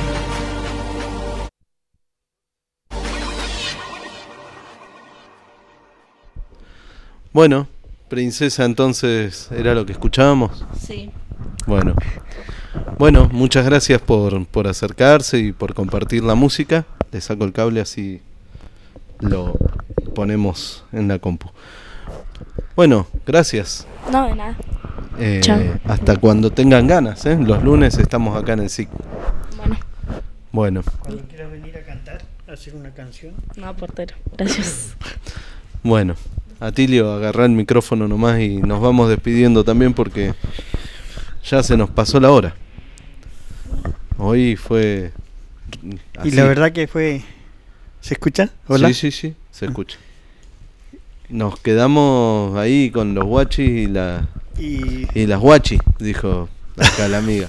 Bueno, Princesa, entonces, ¿era lo que escuchábamos? Sí. Bueno, muchas gracias por acercarse y por compartir la música. Le saco el cable así lo ponemos en la compu. Bueno, gracias. No, de nada. Hasta cuando tengan ganas, ¿eh? Los lunes estamos acá en el SIC. Bueno. Cuando quieras venir a cantar, a hacer una canción. No, portero. Gracias. Bueno, Atilio, agarrá el micrófono nomás y nos vamos despidiendo también porque ya se nos pasó la hora. Hoy fue así. Y la verdad que fue... ¿Se escucha? ¿Hola? Sí, se escucha. Nos quedamos ahí con los guachis y las guachis, dijo acá la amiga.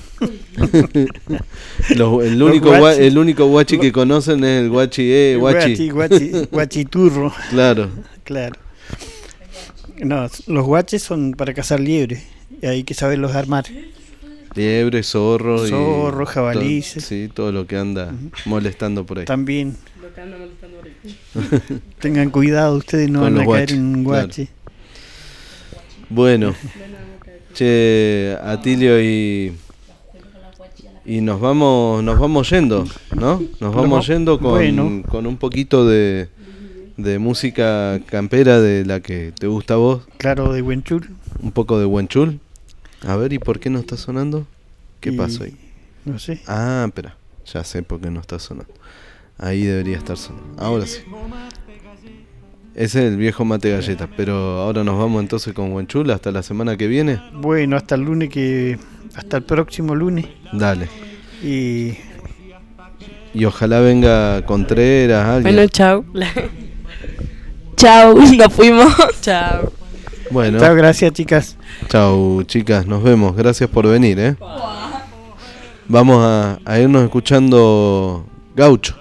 el único guachi que conocen es el guachi, guachiturro. Claro. No, los guaches son para cazar liebres y hay que saberlos armar. Liebre, zorro, jabalíes. Sí, todo lo que anda molestando por ahí. También. Tengan cuidado, ustedes no van a caer en un guache. Claro. Bueno, che, Atilio, y nos vamos yendo, ¿no? Nos vamos yendo con un poquito de música campera de la que te gusta a vos. Claro, de Huenchul. Un poco de Huenchul. A ver, ¿y por qué no está sonando? ¿Qué pasó ahí? No sé. Ah, espera, ya sé por qué no está sonando. Ahí debería estar sonando. Ahora sí. Ese es el viejo Mate Galletas. Pero ahora nos vamos entonces con Huenchul hasta la semana que viene. Bueno, hasta el próximo lunes. Dale. Y ojalá venga Contreras, alguien. Bueno, chao. Chao, nos fuimos. Chao. Bueno. Chao, gracias, chicas. Chao, chicas, nos vemos. Gracias por venir, ¿eh? Vamos a irnos escuchando Gaucho,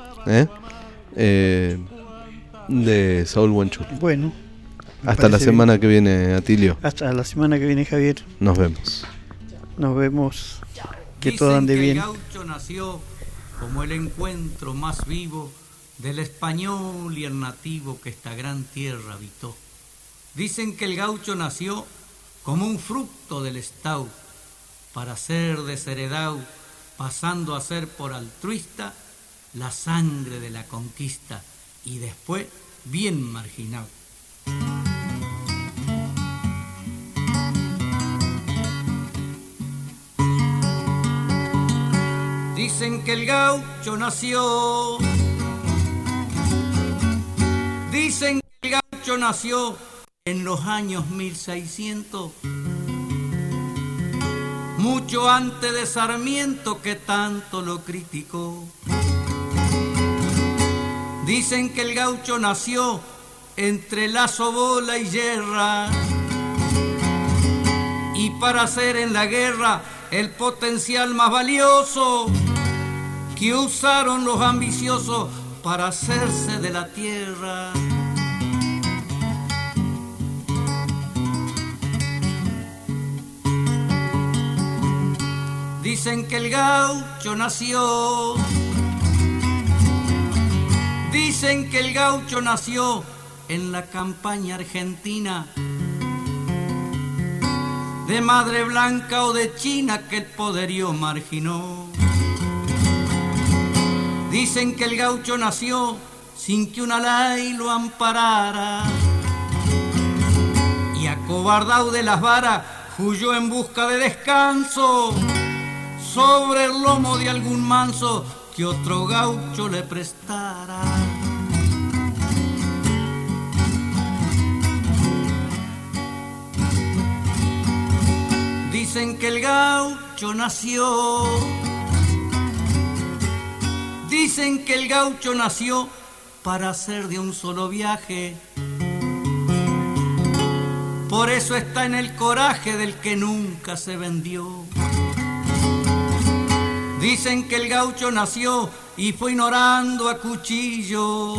de Saúl Huenchul. Bueno. Hasta la semana que viene, Atilio. Hasta la semana que viene, Javier. Nos vemos. Nos vemos. Que todo ande bien. El gaucho nació como el encuentro más vivo del español y el nativo que esta gran tierra habitó. Dicen que el gaucho nació como un fruto del estau, para ser desheredado, pasando a ser por altruista la sangre de la conquista y después bien marginado. Dicen que el gaucho nació Dicen que el gaucho nació en los años 1600, mucho antes de Sarmiento, que tanto lo criticó. Dicen que el gaucho nació entre Lazo, Bola y Yerra, y para ser en la guerra el potencial más valioso que usaron los ambiciosos para hacerse de la tierra. Dicen que el gaucho nació, dicen que el gaucho nació en la campaña argentina, de madre blanca o de china que el poderío marginó. Dicen que el gaucho nació sin que una ley lo amparara, y acobardado de las varas huyó en busca de descanso sobre el lomo de algún manso que otro gaucho le prestara. Dicen que el gaucho nació, dicen que el gaucho nació para hacer de un solo viaje. Por eso está en el coraje del que nunca se vendió. Dicen que el gaucho nació y fue ignorando a cuchillo,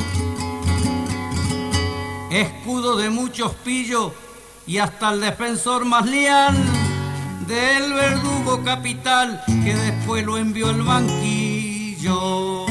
escudo de muchos pillos y hasta el defensor más leal del verdugo capital que después lo envió al banquillo.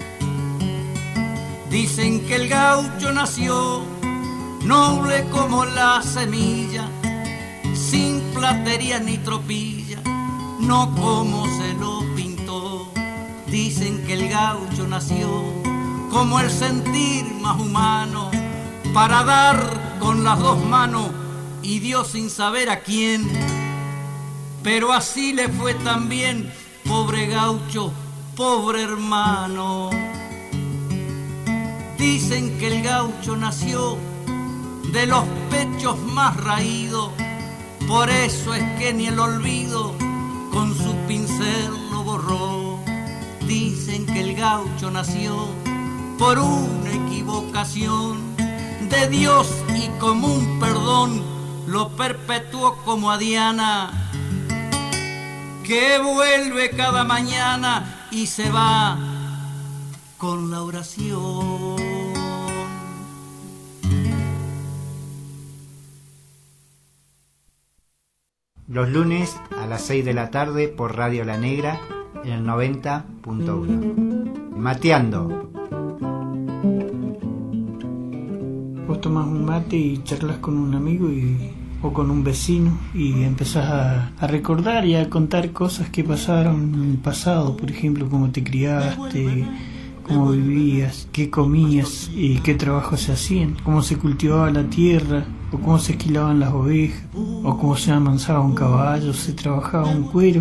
Dicen que el gaucho nació noble como la semilla, sin platería ni tropilla, no como se lo pintó. Dicen que el gaucho nació como el sentir más humano, para dar con las dos manos y Dios sin saber a quién. Pero así le fue también, pobre gaucho, pobre hermano. Dicen que el gaucho nació de los pechos más raídos, por eso es que ni el olvido con su pincel lo borró. Dicen que el gaucho nació por una equivocación de Dios y como un perdón lo perpetuó como a Diana, que vuelve cada mañana y se va con la oración. Los lunes a las 6 de la tarde por Radio La Negra en el 90.1. Mateando. Vos tomás un mate y charlas con un amigo o con un vecino y empezás a recordar y a contar cosas que pasaron en el pasado, por ejemplo, cómo te criaste, cómo vivías, qué comías y qué trabajos se hacían, cómo se cultivaba la tierra, o cómo se esquilaban las ovejas, o cómo se amansaba un caballo, se trabajaba un cuero.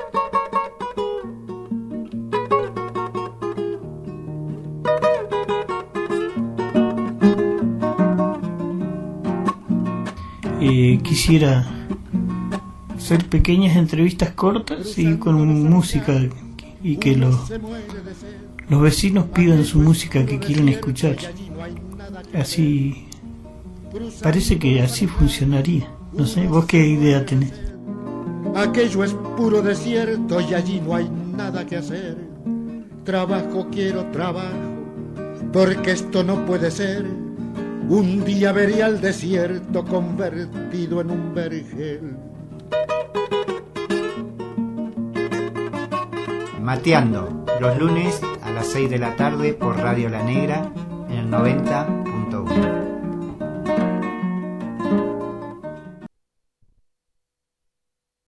Quisiera hacer pequeñas entrevistas cortas y con música, y que los vecinos pidan su música que quieren escuchar. Así parece que así funcionaría. No sé, ¿vos qué idea tenés? Aquello es puro desierto y allí no hay nada que hacer. Trabajo, quiero trabajo, porque esto no puede ser. Un día vería el desierto convertido en un vergel. Mateando, los lunes a las 6 de la tarde por Radio La Negra en el 90.1.